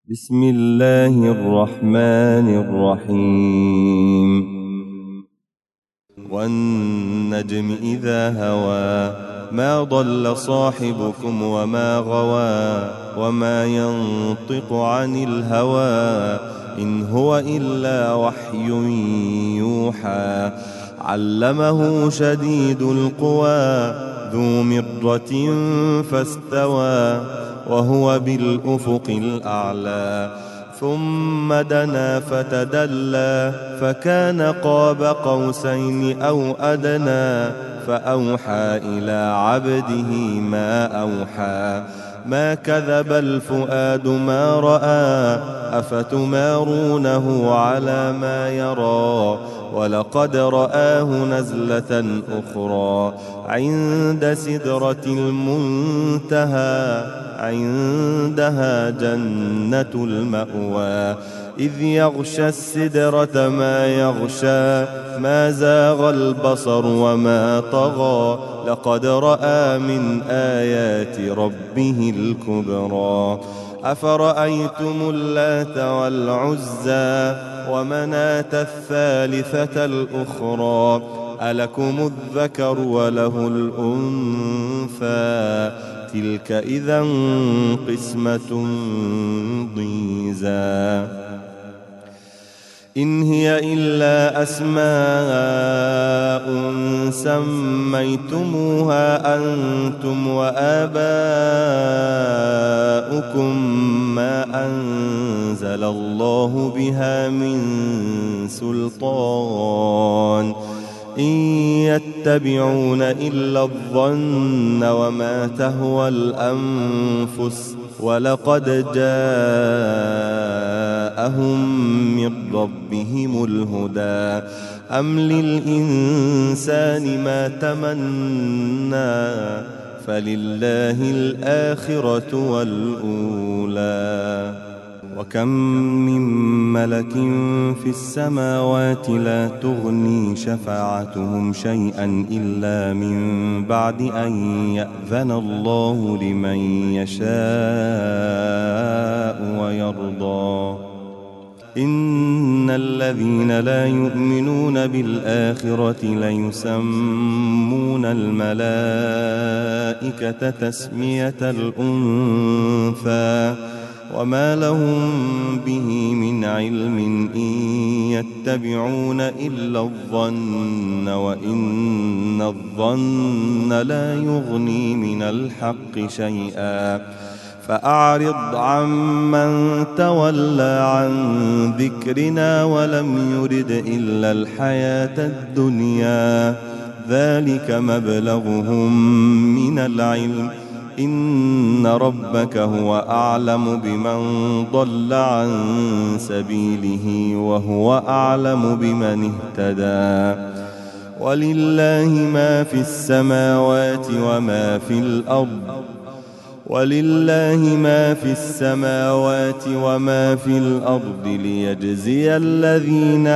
بسم الله الرحمن الرحيم والنجم إذا هوى ما ضل صاحبكم وما غوى وما ينطق عن الهوى إن هو إلا وحي يوحى علمه شديد القوى ذو مرة فاستوى وهو بالأفق الأعلى ثم دنا فتدلى فكان قاب قوسين أو أدنى فأوحى إلى عبده ما أوحى ما كذب الفؤاد ما رأى أفتمارونه على ما يرى ولقد رآه نزلة أخرى عند سدرة المنتهى عندها جنة المأوى إذ يغشى السدرة ما يغشى ما زاغ البصر وما طغى لقد رأى من آيات ربه الكبرى أفرأيتم اللات والعزى ومناة الثالثة الأخرى ألكم الذكر وله الأنثى تلك إذا قسمة ضيزى إن هي إلا أسماء سميتموها أنتم وآباؤكم ما أنزل الله بها من سلطان إن يتبعون إلا الظن وما تهوى الأنفس ولقد جاءهم من ربهم الهدى أم للإنسان ما تمنى فلله الآخرة والأولى وكم من ملك في السماوات لا تغني شفاعتهم شيئا إلا من بعد أن يأذن الله لمن يشاء ويرضى إن الذين لا يؤمنون بالآخرة ليسمون الملائكة تسمية الأنثى وما لهم به من علم إن يتبعون إلا الظن وإن الظن لا يغني من الحق شيئا فأعرض عمن تولى عن ذكرنا ولم يرد إلا الحياة الدنيا ذلك مبلغهم من العلم إن ربك هو أعلم بمن ضل عن سبيله وهو أعلم بمن اهتدى ولله ما في السماوات وما في الأرض ولله ما في السماوات وما في الأرض ليجزي الذين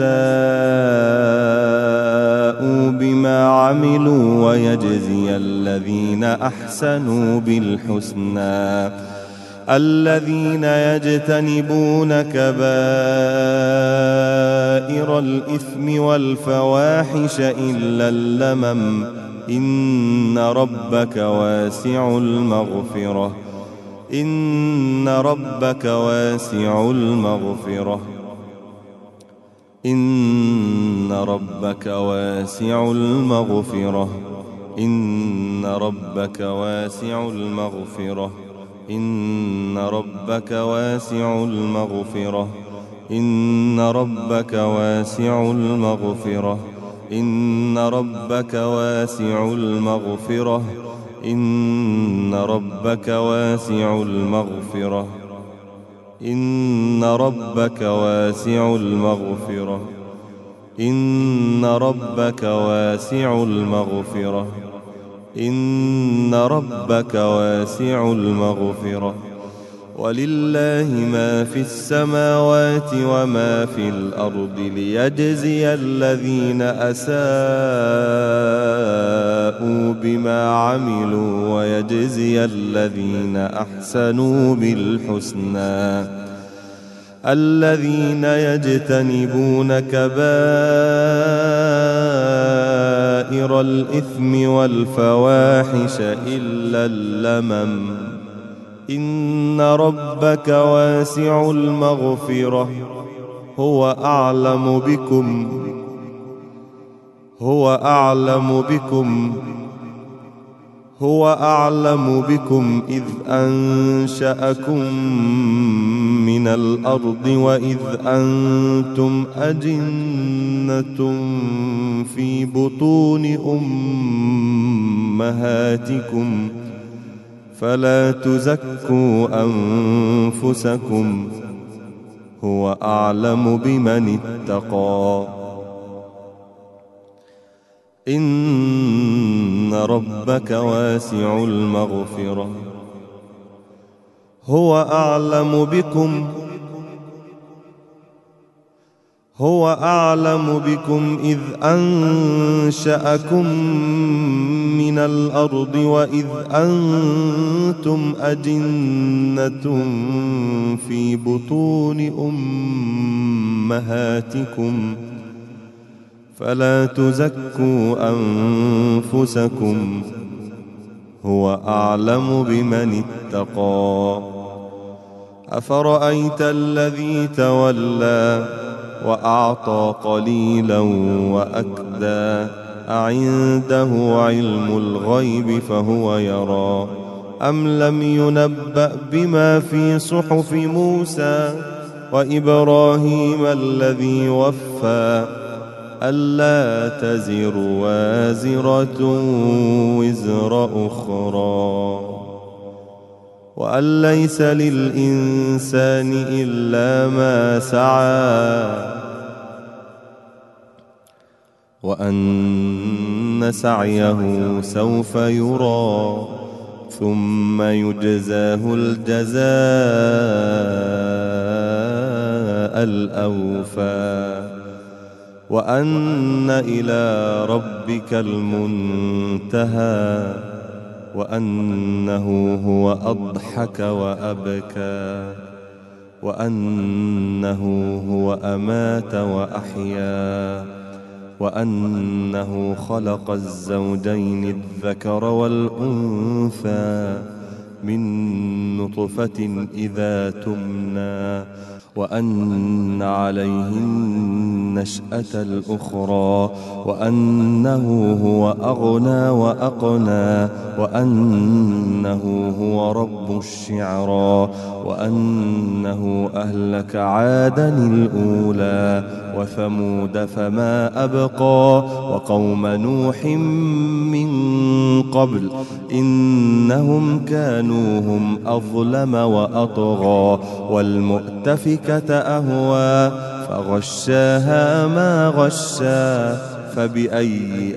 أساءوا بما عملوا ويجزي الذين أحسنوا بالحسنى الذين يجتنبون كبائر الإثم والفواحش إلا اللمم إن ربك واسع المغفرة إن ربك واسع المغفرة إن ربك واسع المغفرة إن ربك واسع المغفرة إن ربك واسع المغفرة إن ربك واسع المغفرة إن ربك واسع المغفرة إن ربك واسع المغفرة إن ربك واسع المغفرة إن ربك واسع المغفرة إن ربك واسع المغفرة ولله ما في السماوات وما في الأرض ليجزي الذين أساءوا جزاء بما عملوا ويجزي الذين أحسنوا بالحسنى الذين يجتنبون كبائر الإثم والفواحش إلا اللمم إن ربك واسع المغفرة هو أعلم بكم إذ أنشأكم من الأرض وإذ أنتم أجنة في بطون أمهاتكم فلا تزكوا أنفسكم هو أعلم بمن اتقى إن ربك واسع المغفرة هو أعلم بكم إذ أنشأكم من الأرض وإذ أنتم أجنة في بطون أمهاتكم فلا تزكوا أنفسكم هو أعلم بمن اتقى أفرأيت الذي تولى وأعطى قليلا وأكدى أعنده علم الغيب فهو يرى أم لم ينبأ بما في صحف موسى وإبراهيم الذي وفى ألا تزر وازرة وزر أخرى وأن ليس للإنسان إلا ما سعى وأن سعيه سوف يرى ثم يجزاه الجزاء الأوفى وأن إلى ربك المنتهى وأنه هو أضحك وأبكى وأنه هو أمات وأحيا وأنه خلق الزوجين الذكر والأنثى من نطفة إذا تمنى وأن عليه النشأة الأخرى وأنه هو أغنى وأقنى وأنه هو رب الشعرى وأنه أهلك عادا الأولى وثمود فما أبقى وقوم نوح من قبل إنهم كانوا هم أظلم وأطغى والمؤتفكة أهوى فغشاها ما غشا فبأي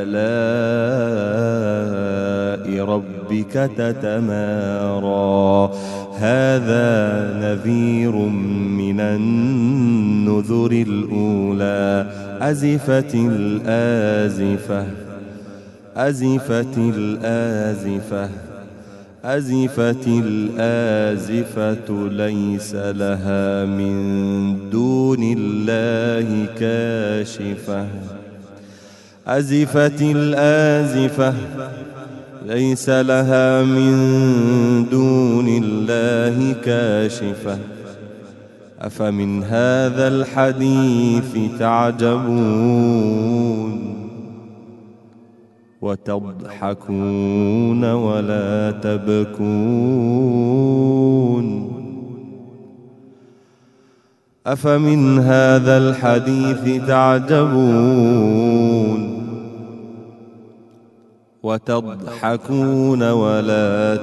آلاء ربك تتمارى هذا نذير من النذر الأولى أزفت الآزفة أزفت الآزفة ليس لها من دون الله كاشفة أزفت الآزفة ليس لها من دون الله كاشفة أفمن هذا الحديث تعجبون وتضحكون ولا تبكون أفمن هذا الحديث تعجبون وتضحكون ولا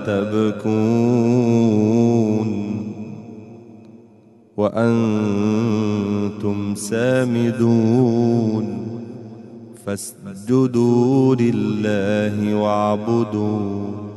تبكون وأنتم سامدون فاسجدوا لله واعبدوا